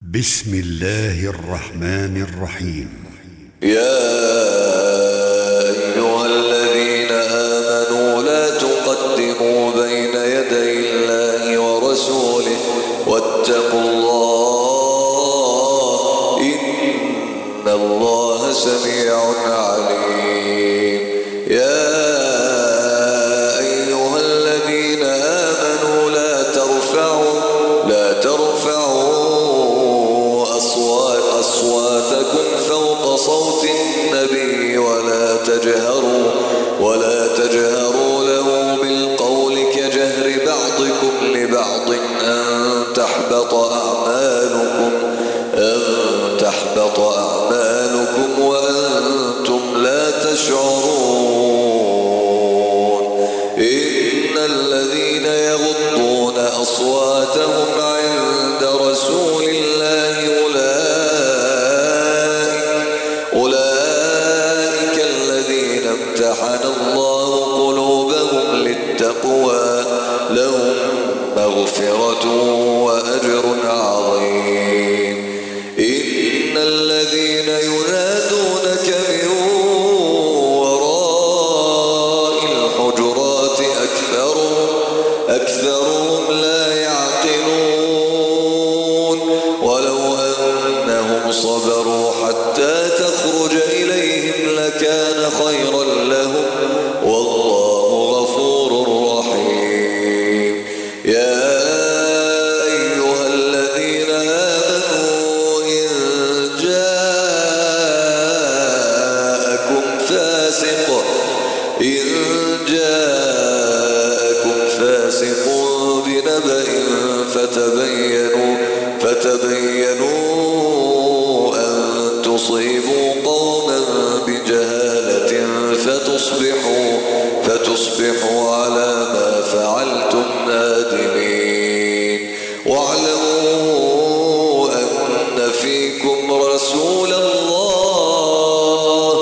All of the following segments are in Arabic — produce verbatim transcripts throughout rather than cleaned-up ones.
بسم الله الرحمن الرحيم. يا أيها الذين آمنوا لا تقدموا بين يدي الله ورسوله واتقوا الله إن الله سميع عليم. يا أيها الذين آمنوا لا ترفعوا لا ترفعوا أصواتكم فوق صوت النبي ولا تجهروا ولا تجهروا له بالقول كجهر بعضكم لبعض أن تحبط أعمالكم أن تحبط أعمالكم وأنتم لا تشعرون. إن الذين يغضون أصواتهم عند رسول الله أولئك الذين امتحن الله قلوبهم للتقوى لهم مغفرة وأجر عظيم. إن الذين ينادونك من وراء الحجرات أكثرهم أكثرهم لا يعقلون ولو أنهم صبروا حتى تخرج إليهم لكان خيرا لهم والله غفور رحيم. يا أيها الذين آمنوا إن جاءكم فاسق إن جاءكم فاسق بنبأ فتبينوا فتبينوا أن تصيبوا قوما بجهالة فتصبحوا فتصبحوا على ما فعلتم نادمين. واعلموا أن فيكم رسول الله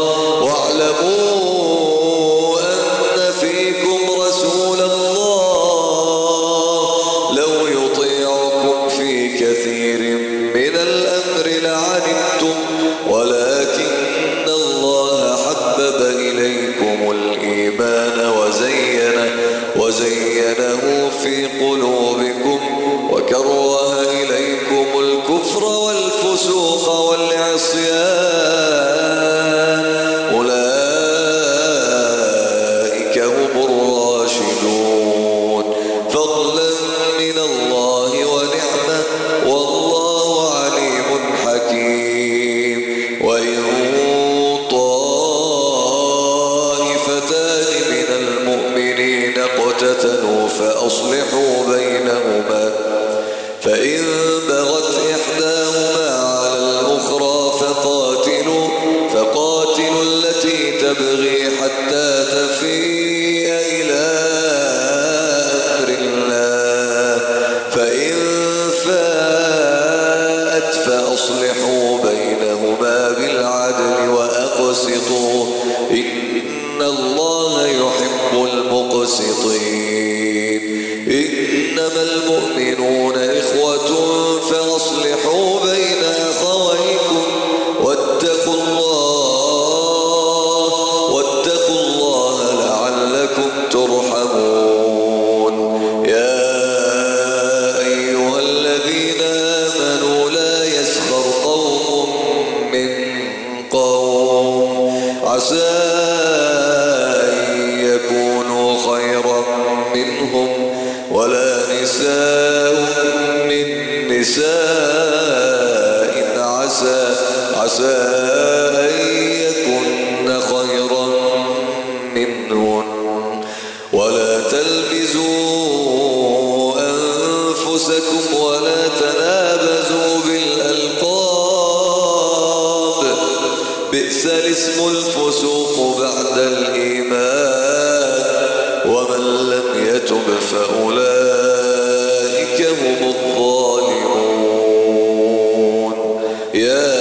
واعلموا أن فيكم رسول الله لو يطيعكم في كثير من الأمر لعنتم ولكن الله حبب إليكم الإيمان وزينه وزينه في قلوبكم وكره إليكم الكفر والفسوق والعصيان أولئك هم الراشدون فضلا من الله ونعمة والله عليم حكيم. وإن طائفتان من المؤمنين اقتتلوا فأصلحوا بينهما فإن بغت إحداهما على الأخرى فقاتلوا فقاتلوا التي تبغي حتى تفيء إلى أمر الله فإن فاءت فأصلحوا بينهما بالعدل وأقسطوا إن الله يحب المقسطين. إنما المؤمنون إخوة فأصلحوا بين أخويكم واتقوا الله واتقوا الله لعلكم ترحمون. يا أيها الذين آمنوا لا يسخر قوم من قوم عسى أن يكونوا خيرا منهم ولا نساء من نساء عسى عسى أن يكن خيرا منهن ولا تلمزوا أنفسكم ولا تنابزوا بالألقاب بئس الاسم الفسوق بعد الإيمان ومن لم يتب فأولئك هم الظالمون. يا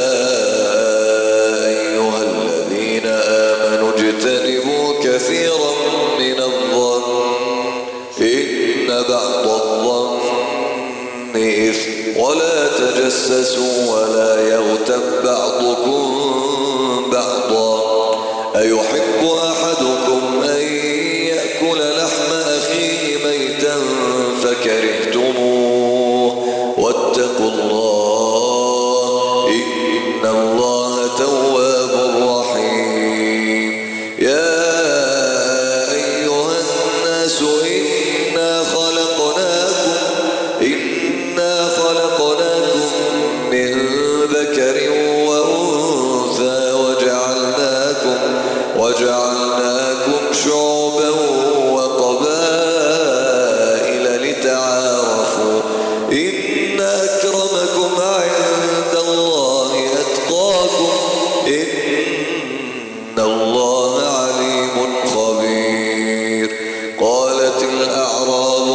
أيها الذين آمنوا اجتنبوا كثيرا من الظن إن بعض الظن إثم ولا تجسسوا تجسسوا ولا يغتب بعضكم بعضا أيحب أحدكم أن يأكل لحم أخيه ميتا فكرهتموه واتقوا الله إن الله تواب رحيم يا أيها الناس إنا خلقناكم إنا خلقناكم من ذكر وأنثى وجعلناكم وجعلناكم شعوبا وقبائل لتعارفوا إن أكرمكم عند الله أتقاكم إن الله عليم خبير قالت الأعراب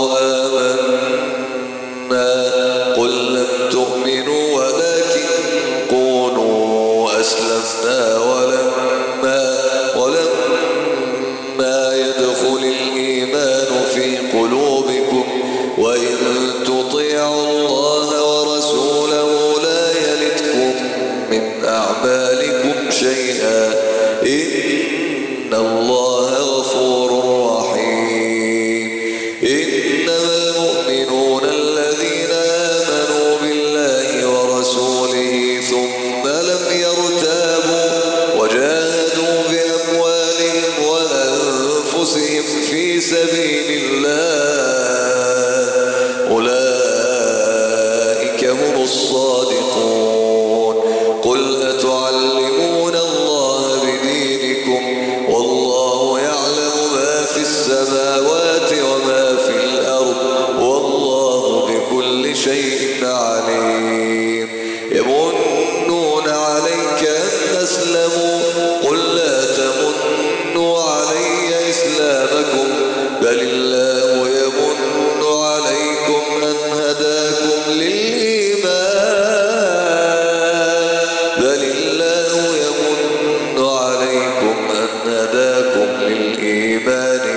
آمنا قل لم تؤمنوا ولكن قولوا أسلمنا ولما ولما يدخل الإيمان في قلوبكم وإن تطيعوا الله ورسوله لا يلتكم من أعمالكم شيئا إن الله غفور رحيم إنما المؤمنون الذين آمنوا بالله ورسوله ثم لم يرتابوا وجاهدوا بأموالهم وأنفسهم في سبيل الله أولئك هم الصادقون قل أتعلمون الله بدينكم والله يعلم ما في السماوات وما في الأرض والله بكل شيء عليم يمنون عليك أن أسلموا قل لا تمنوا علي إسلامكم بل الله يمن عليكم أن هداكم للإيمان بل الله يمن عليكم أن هداكم للإيمان